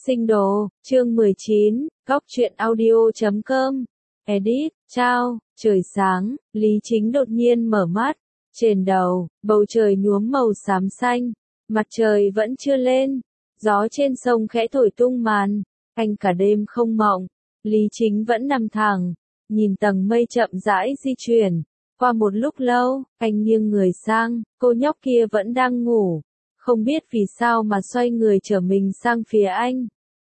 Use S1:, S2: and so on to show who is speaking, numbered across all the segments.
S1: Sinh đồ, chương 19, góc truyện audio.com. Edit, chao, trời sáng, Lý Chính đột nhiên mở mắt. Trên đầu, bầu trời nhuốm màu xám xanh, mặt trời vẫn chưa lên, gió trên sông khẽ thổi tung màn, anh cả đêm không mộng. Lý Chính vẫn nằm thẳng, nhìn tầng mây chậm rãi di chuyển. Qua một lúc lâu, anh nghiêng người sang, cô nhóc kia vẫn đang ngủ. Không biết vì sao mà xoay người trở mình sang phía anh.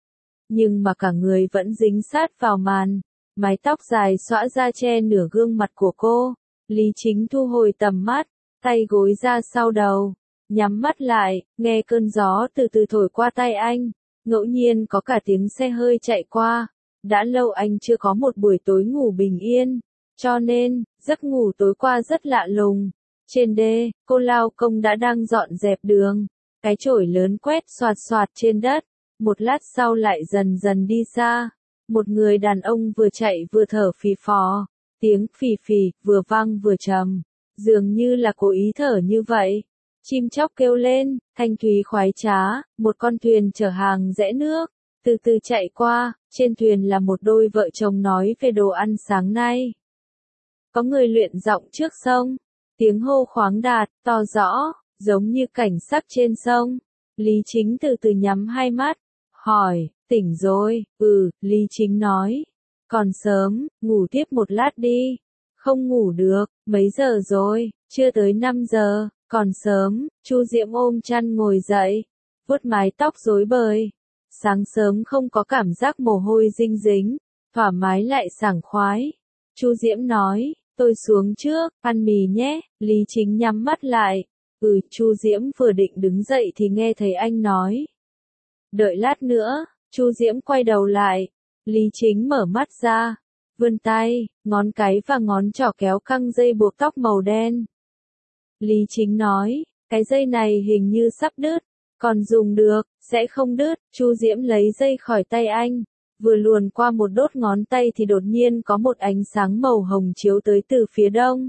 S1: Nhưng mà cả người vẫn dính sát vào màn, mái tóc dài xõa ra che nửa gương mặt của cô. Lý Chính thu hồi tầm mắt, tay gối ra sau đầu, nhắm mắt lại, nghe cơn gió từ từ thổi qua tay anh. Ngẫu nhiên có cả tiếng xe hơi chạy qua. Đã lâu anh chưa có một buổi tối ngủ bình yên, cho nên, giấc ngủ tối qua rất lạ lùng. Trên đê, cô lao công đã đang dọn dẹp đường. Cái chổi lớn quét xoạt xoạt trên đất. Một lát sau lại dần dần đi xa. Một người đàn ông vừa chạy vừa thở phì phò. Tiếng phì phì, vừa vang vừa trầm. Dường như là cố ý thở như vậy. Chim chóc kêu lên, thanh thúy khoái trá. Một con thuyền chở hàng rẽ nước, từ từ chạy qua. Trên thuyền là một đôi vợ chồng nói về đồ ăn sáng nay. Có người luyện giọng trước sông. Tiếng hô khoáng đạt, to rõ, giống như cảnh sắc trên sông. Lý Chính từ từ nhắm hai mắt, hỏi, tỉnh rồi? Lý Chính nói. Còn sớm, ngủ tiếp một lát đi. Không ngủ được, mấy giờ rồi? Chưa tới 5 giờ, còn sớm. Chu Diễm ôm chăn ngồi dậy, vuốt mái tóc rối bời. Sáng sớm không có cảm giác mồ hôi dinh dính, thoải mái lại sảng khoái. Chu Diễm nói, tôi xuống trước, ăn mì nhé. Lý Chính nhắm mắt lại. Chu Diễm vừa định đứng dậy thì nghe thấy anh nói. Đợi lát nữa. Chu Diễm quay đầu lại. Lý Chính mở mắt ra, vươn tay, ngón cái và ngón trỏ kéo căng dây buộc tóc màu đen. Lý Chính nói, cái dây này hình như sắp đứt, còn dùng được, sẽ không đứt. Chu Diễm lấy dây khỏi tay anh, vừa luồn qua một đốt ngón tay thì đột nhiên có một ánh sáng màu hồng chiếu tới từ phía đông.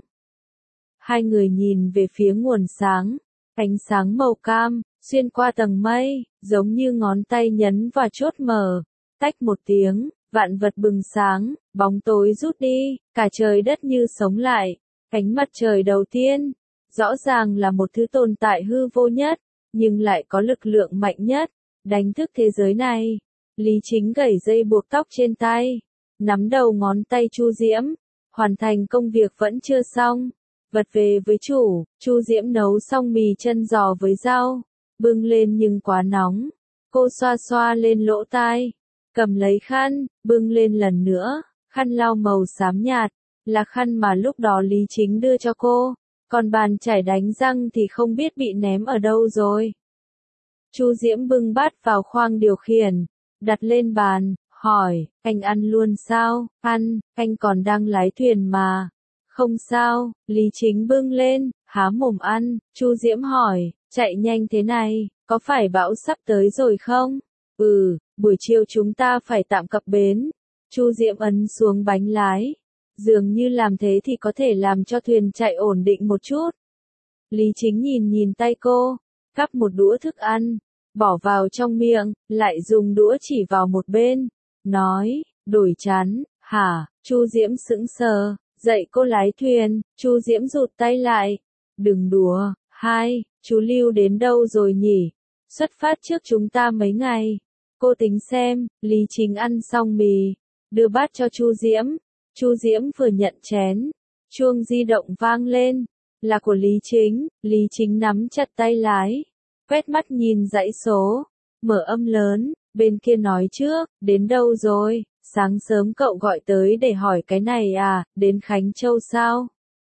S1: Hai người nhìn về phía nguồn sáng, ánh sáng màu cam, xuyên qua tầng mây, giống như ngón tay nhấn vào chốt mở. Tách một tiếng, vạn vật bừng sáng, bóng tối rút đi, cả trời đất như sống lại. Ánh mặt trời đầu tiên, rõ ràng là một thứ tồn tại hư vô nhất, nhưng lại có lực lượng mạnh nhất, đánh thức thế giới này. Lý Chính gẩy dây buộc tóc trên tay, nắm đầu ngón tay Chu Diễm, hoàn thành công việc vẫn chưa xong. Vật về với chủ. Chu Diễm nấu xong mì chân giò với rau, bưng lên nhưng quá nóng. Cô xoa xoa lên lỗ tai, cầm lấy khăn, bưng lên lần nữa. Khăn lau màu xám nhạt, là khăn mà lúc đó Lý Chính đưa cho cô. Còn bàn chải đánh răng thì không biết bị ném ở đâu rồi. Chu Diễm bưng bát vào khoang điều khiển, đặt lên bàn, hỏi, anh ăn luôn sao? Ăn, anh còn đang lái thuyền mà. Không sao. Lý Chính bưng lên, há mồm ăn. Chu Diễm hỏi, chạy nhanh thế này, có phải bão sắp tới rồi không? Buổi chiều chúng ta phải tạm cập bến. Chu Diễm ấn xuống bánh lái. Dường như làm thế thì có thể làm cho thuyền chạy ổn định một chút. Lý Chính nhìn tay cô, cắp một đũa thức ăn, bỏ vào trong miệng, lại dùng đũa chỉ vào một bên, nói, đổi chán, hả? Chu Diễm sững sờ, dạy cô lái thuyền. Chu Diễm rụt tay lại, đừng đùa. Chú Lưu đến đâu rồi nhỉ? Xuất phát trước chúng ta mấy ngày. Cô tính xem. Lý Chính ăn xong mì, đưa bát cho Chu Diễm. Chu Diễm vừa nhận chén, chuông di động vang lên, là của Lý Chính. Lý Chính nắm chặt tay lái, quét mắt nhìn dãy số, mở âm lớn, bên kia nói trước, đến đâu rồi? Sáng sớm cậu gọi tới để hỏi cái này à, đến Khánh Châu sao?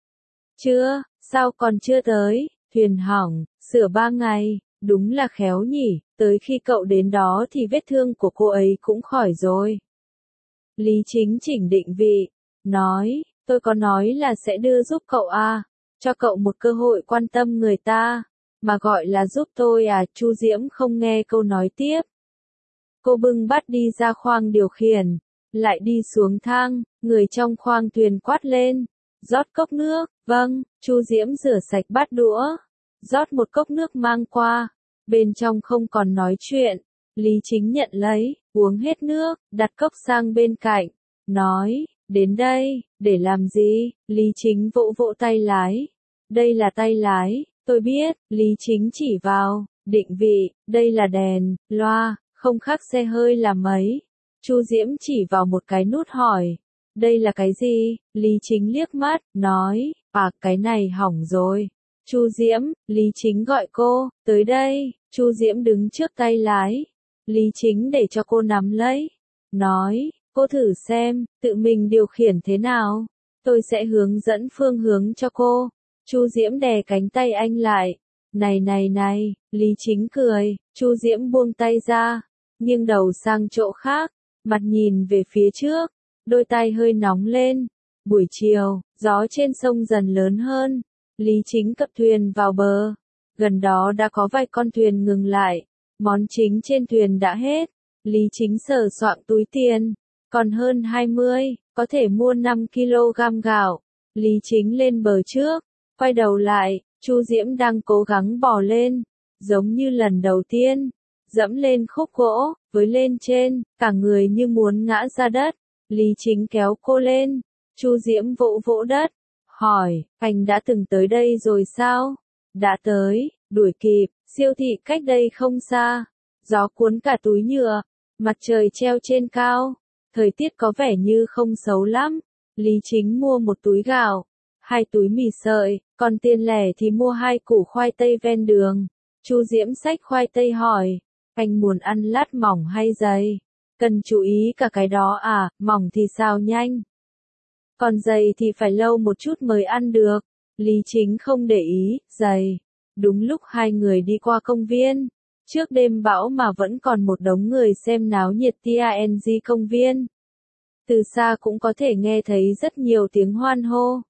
S1: Chưa, sao còn chưa tới? Thuyền hỏng, sửa 3 ngày, đúng là khéo nhỉ, tới khi cậu đến đó thì vết thương của cô ấy cũng khỏi rồi. Lý Chính chỉnh định vị, nói, tôi có nói là sẽ đưa giúp cậu à, cho cậu một cơ hội quan tâm người ta, mà gọi là giúp tôi à? Chu Diễm không nghe câu nói tiếp. Cô bưng bát đi ra khoang điều khiển, lại đi xuống thang, người trong khoang thuyền quát lên, rót cốc nước. Vâng. Chu Diễm rửa sạch bát đũa, rót một cốc nước mang qua, bên trong không còn nói chuyện, Lý Chính nhận lấy, uống hết nước, đặt cốc sang bên cạnh, nói, đến đây, để làm gì? Lý Chính vỗ vỗ tay lái. Đây là tay lái, tôi biết, Lý Chính chỉ vào, định vị, đây là đèn, loa, không khác xe hơi là mấy. Chu Diễm chỉ vào một cái nút hỏi, đây là cái gì? Lý Chính liếc mắt, nói, cái này hỏng rồi. Chu Diễm, Lý Chính gọi cô, tới đây. Chu Diễm đứng trước tay lái. Lý Chính để cho cô nắm lấy, nói, cô thử xem, tự mình điều khiển thế nào. Tôi sẽ hướng dẫn phương hướng cho cô. Chu Diễm đè cánh tay anh lại. Này, Lý Chính cười. Chu Diễm buông tay ra, nghiêng đầu sang chỗ khác, mặt nhìn về phía trước, đôi tay hơi nóng lên. Buổi chiều, gió trên sông dần lớn hơn. Lý Chính cập thuyền vào bờ. Gần đó đã có vài con thuyền ngừng lại. Món chính trên thuyền đã hết. Lý Chính sờ soạng túi tiền. Còn hơn 20, có thể mua 5 kg gạo. Lý Chính lên bờ trước, quay đầu lại, Chu Diễm đang cố gắng bò lên, giống như lần đầu tiên, dẫm lên khúc gỗ, với lên trên, cả người như muốn ngã ra đất. Lý Chính kéo cô lên, Chu Diễm vỗ vỗ đất, hỏi, anh đã từng tới đây rồi sao? Đã tới, đuổi kịp, siêu thị cách đây không xa, gió cuốn cả túi nhựa, mặt trời treo trên cao, thời tiết có vẻ như không xấu lắm. Lý Chính mua một túi gạo, 2 túi mì sợi, còn tiền lẻ thì mua 2 củ khoai tây ven đường. Chu Diễm xách khoai tây hỏi, anh muốn ăn lát mỏng hay dày? Cần chú ý cả cái đó à, mỏng thì xào nhanh. Còn dày thì phải lâu một chút mới ăn được. Lý Chính không để ý, dày. Đúng lúc hai người đi qua công viên. Trước đêm bão mà vẫn còn một đống người xem náo nhiệt TANG công viên. Từ xa cũng có thể nghe thấy rất nhiều tiếng hoan hô.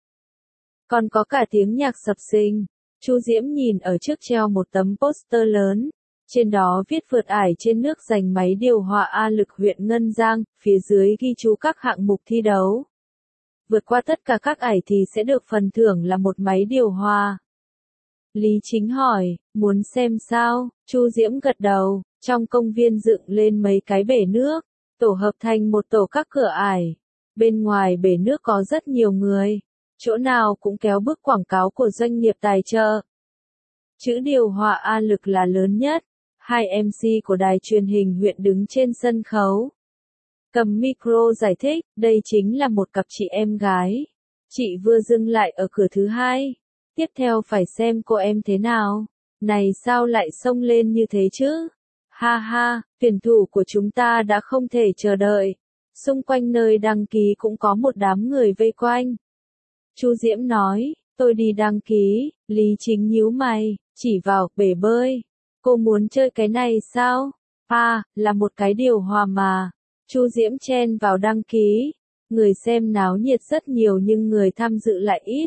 S1: Còn có cả tiếng nhạc sập sình. Chu Diễm nhìn ở trước treo một tấm poster lớn. Trên đó viết vượt ải trên nước giành máy điều hòa A lực huyện Ngân Giang, phía dưới ghi chú các hạng mục thi đấu. Vượt qua tất cả các ải thì sẽ được phần thưởng là một máy điều hòa. Lý Chính hỏi, muốn xem sao? Chu Diễm gật đầu, trong công viên dựng lên mấy cái bể nước, tổ hợp thành một tổ các cửa ải. Bên ngoài bể nước có rất nhiều người, chỗ nào cũng kéo bức quảng cáo của doanh nghiệp tài trợ. Chữ điều hòa A lực là lớn nhất. 2 MC của đài truyền hình huyện đứng trên sân khấu. Cầm micro giải thích, đây chính là một cặp chị em gái. Chị vừa dừng lại ở cửa thứ 2. Tiếp theo phải xem cô em thế nào. Này sao lại xông lên như thế chứ? Ha ha, tuyển thủ của chúng ta đã không thể chờ đợi. Xung quanh nơi đăng ký cũng có một đám người vây quanh. Chu Diễm nói, tôi đi đăng ký. Lý Chính nhíu mày, chỉ vào bể bơi. Cô muốn chơi cái này sao? Là một cái điều hòa mà. Chu Diễm chen vào đăng ký. Người xem náo nhiệt rất nhiều nhưng người tham dự lại ít.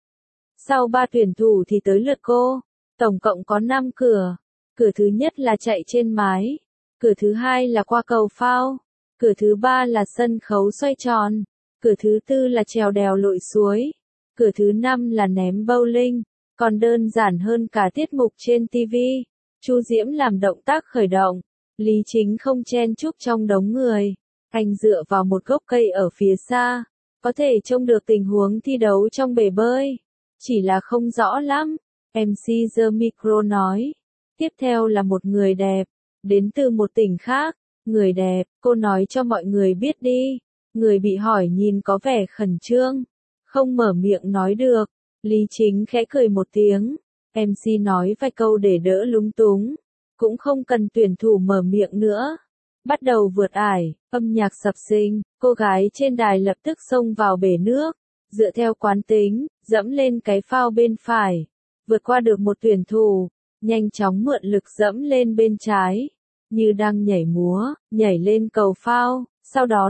S1: Sau 3 tuyển thủ thì tới lượt cô. Tổng cộng có 5 cửa. Cửa thứ nhất là chạy trên mái. Cửa thứ 2 là qua cầu phao. Cửa thứ 3 là sân khấu xoay tròn. Cửa thứ 4 là trèo đèo lội suối. Cửa thứ 5 là ném bowling. Còn đơn giản hơn cả tiết mục trên TV. Chu Diễm làm động tác khởi động. Lý Chính không chen chúc trong đống người. Anh dựa vào một gốc cây ở phía xa. Có thể trông được tình huống thi đấu trong bể bơi. Chỉ là không rõ lắm. MC giơ micro nói. Tiếp theo là một người đẹp. Đến từ một tỉnh khác. Người đẹp, cô nói cho mọi người biết đi. Người bị hỏi nhìn có vẻ khẩn trương. Không mở miệng nói được. Lý Chính khẽ cười một tiếng. MC nói vài câu để đỡ lúng túng. Cũng không cần tuyển thủ mở miệng nữa. Bắt đầu vượt ải, âm nhạc sập sình, cô gái trên đài lập tức xông vào bể nước. Dựa theo quán tính, dẫm lên cái phao bên phải. Vượt qua được một tuyển thủ, nhanh chóng mượn lực dẫm lên bên trái. Như đang nhảy múa, nhảy lên cầu phao, sau đó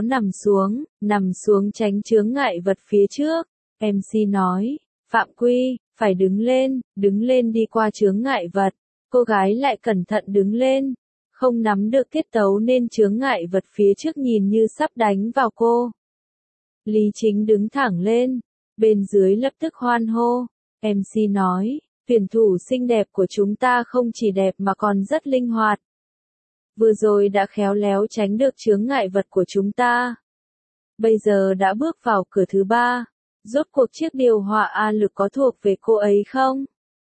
S1: nằm xuống tránh chướng ngại vật phía trước. MC nói, phạm quy, phải đứng lên đi qua chướng ngại vật. Cô gái lại cẩn thận đứng lên, không nắm được tiết tấu nên chướng ngại vật phía trước nhìn như sắp đánh vào cô. Lý Chính đứng thẳng lên, bên dưới lập tức hoan hô. MC nói, tuyển thủ xinh đẹp của chúng ta không chỉ đẹp mà còn rất linh hoạt. vừa rồi đã khéo léo tránh được chướng ngại vật của chúng ta. Bây giờ đã bước vào cửa thứ 3. Rốt cuộc chiếc điều hòa A lực có thuộc về cô ấy không?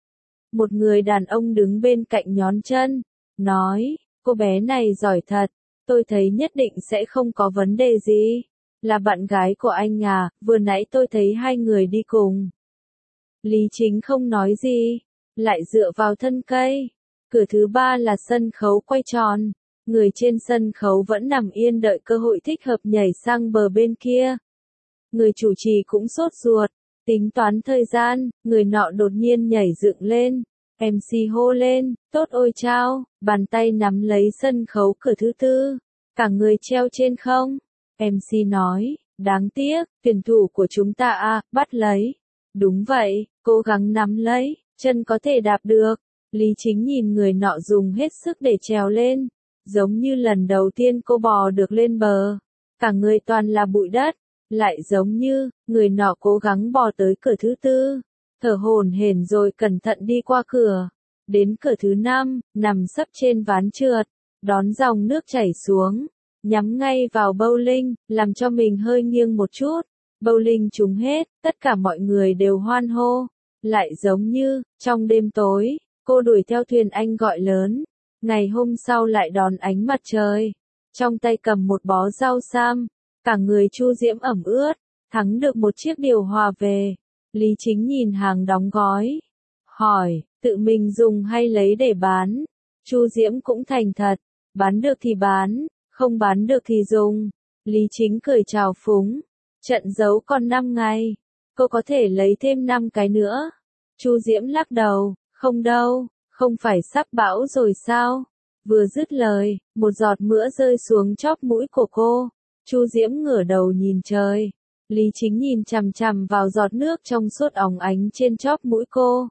S1: Một người đàn ông đứng bên cạnh nhón chân, nói, cô bé này giỏi thật, tôi thấy nhất định sẽ không có vấn đề gì. Là bạn gái của anh à, vừa nãy tôi thấy hai người đi cùng. Lý Chính không nói gì, lại dựa vào thân cây. Cửa thứ 3 là sân khấu quay tròn. Người trên sân khấu vẫn nằm yên đợi cơ hội thích hợp nhảy sang bờ bên kia. Người chủ trì cũng sốt ruột, tính toán thời gian, người nọ đột nhiên nhảy dựng lên. MC hô lên, tốt ôi chao, bàn tay nắm lấy sân khấu cửa thứ 4. Cả người treo trên không. MC nói, đáng tiếc, tuyển thủ của chúng ta bắt lấy. Đúng vậy, cố gắng nắm lấy, chân có thể đạp được. Lý Chính nhìn người nọ dùng hết sức để trèo lên. Giống như lần đầu tiên cô bò được lên bờ. Cả người toàn là bụi đất. Lại giống như, người nọ cố gắng bò tới cửa thứ 4. Thở hổn hển rồi cẩn thận đi qua cửa. Đến cửa thứ 5, nằm sấp trên ván trượt. Đón dòng nước chảy xuống. Nhắm ngay vào bowling, làm cho mình hơi nghiêng một chút. Bowling trúng hết, tất cả mọi người đều hoan hô. Lại giống như, trong đêm tối, cô đuổi theo thuyền anh gọi lớn. Ngày hôm sau lại đón ánh mặt trời. Trong tay cầm một bó rau sam. Cả người Chu Diễm ẩm ướt. Thắng được một chiếc điều hòa về. Lý Chính nhìn hàng đóng gói. Hỏi, tự mình dùng hay lấy để bán? Chu Diễm cũng thành thật. Bán được thì bán, không bán được thì dùng. Lý Chính cười chào phúng. Trận đấu còn 5 ngày. Cô có thể lấy thêm 5 cái nữa. Chu Diễm lắc đầu. Không đâu, không phải sắp bão rồi sao? Vừa dứt lời, một giọt mưa rơi xuống chóp mũi của cô. Chu Diễm ngửa đầu nhìn trời. Lý Chính nhìn chằm chằm vào giọt nước trong suốt óng ánh trên chóp mũi cô.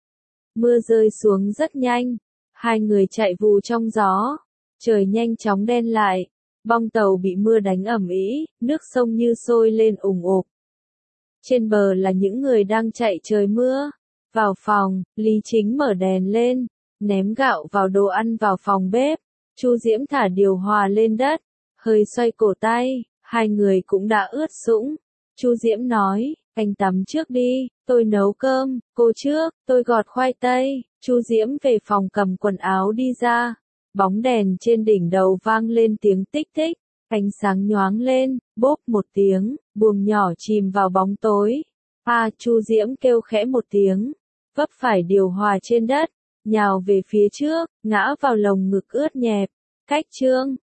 S1: Mưa rơi xuống rất nhanh. Hai người chạy vù trong gió. Trời nhanh chóng đen lại. Bong tàu bị mưa đánh ầm ĩ, nước sông như sôi lên ủng ục. Trên bờ là những người đang chạy trời mưa. Vào phòng, Lý Chính mở đèn lên, ném gạo vào đồ ăn vào phòng bếp. Chu Diễm thả điều hòa lên đất, hơi xoay cổ tay, hai người cũng đã ướt sũng. Chu Diễm nói, anh tắm trước đi, tôi nấu cơm, cô trước, tôi gọt khoai tây. Chu Diễm về phòng cầm quần áo đi ra. Bóng đèn trên đỉnh đầu vang lên tiếng tích tích, ánh sáng nhoáng lên, bốp một tiếng, buồng nhỏ chìm vào bóng tối. Chu Diễm kêu khẽ một tiếng, vấp phải điều hòa trên đất, nhào về phía trước, ngã vào lồng ngực ướt nhẹp. Cách chương